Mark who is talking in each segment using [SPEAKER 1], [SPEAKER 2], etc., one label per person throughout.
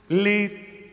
[SPEAKER 1] Les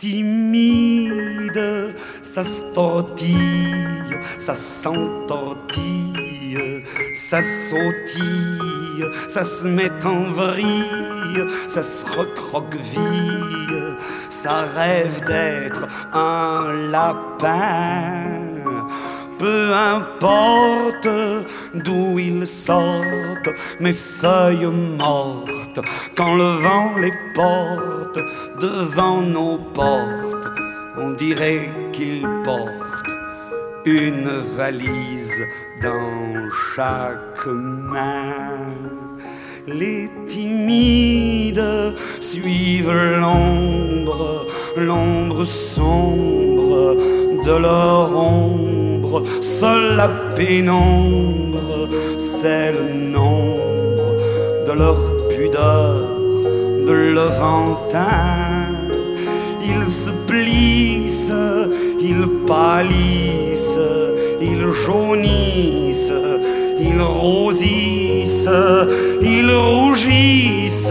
[SPEAKER 1] timides, ça se tortille, ça s'entortille, ça sautille, ça se met en vrille, ça se recroqueville, ça rêve d'être un lapin. Peu importe d'où ils sortent, mes feuilles mortes, quand le vent les porte devant nos portes, on dirait qu'ils portent une valise dans chaque main. Les timides suivent l'ombre, l'ombre sombre de leur ombre. Seule la pénombre, c'est le nombre de leur pudeur, de Levantin. Ils se plissent, ils pâlissent, ils jaunissent, ils rosissent, ils rougissent,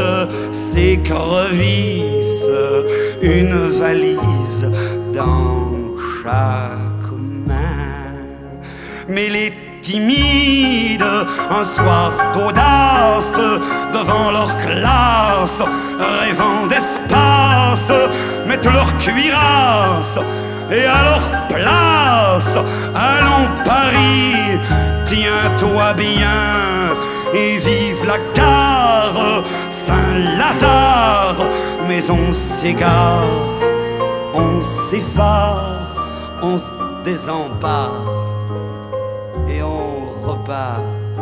[SPEAKER 1] s'écrevissent, une valise dans chaque main. Mais les timides, un soir d'audace, devant leur classe, rêvant d'espace, mettent leur cuirasse et à leur place, allons Paris, tiens-toi bien et vive la gare Saint-Lazare. Mais on s'égare, on s'effare, on se désempare et on repart,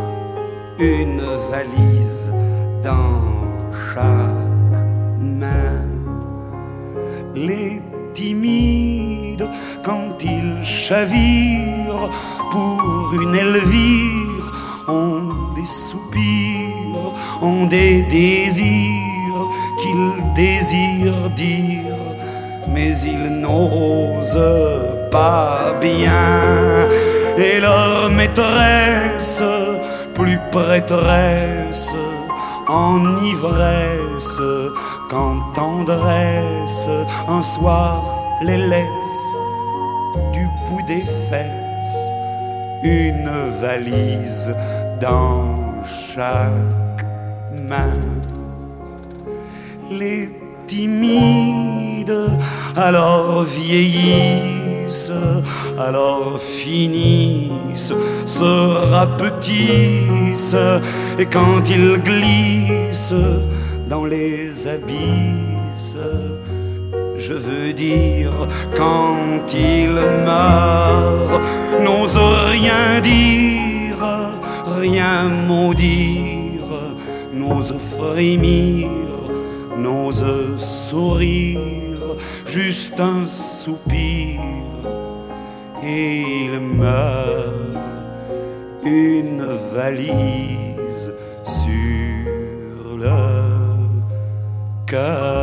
[SPEAKER 1] une valise dans chaque main. Les timides, quand ils chavirent pour une Elvire, ont des soupirs, ont des désirs qu'ils désirent dire, mais ils n'osent pas bien. Et leur maîtresse, plus prêtresse, en ivresse qu'en tendresse, un soir les laisse du bout des fesses, une valise dans chaque main. Les timides alors vieillissent, alors finissent, se rapetissent, et quand ils glissent dans les abysses, je veux dire quand ils meurent, n'osent rien dire, rien maudire, n'osent frémir, n'osent sourire, juste un soupir, et ils meurent, une valise sur le cœur.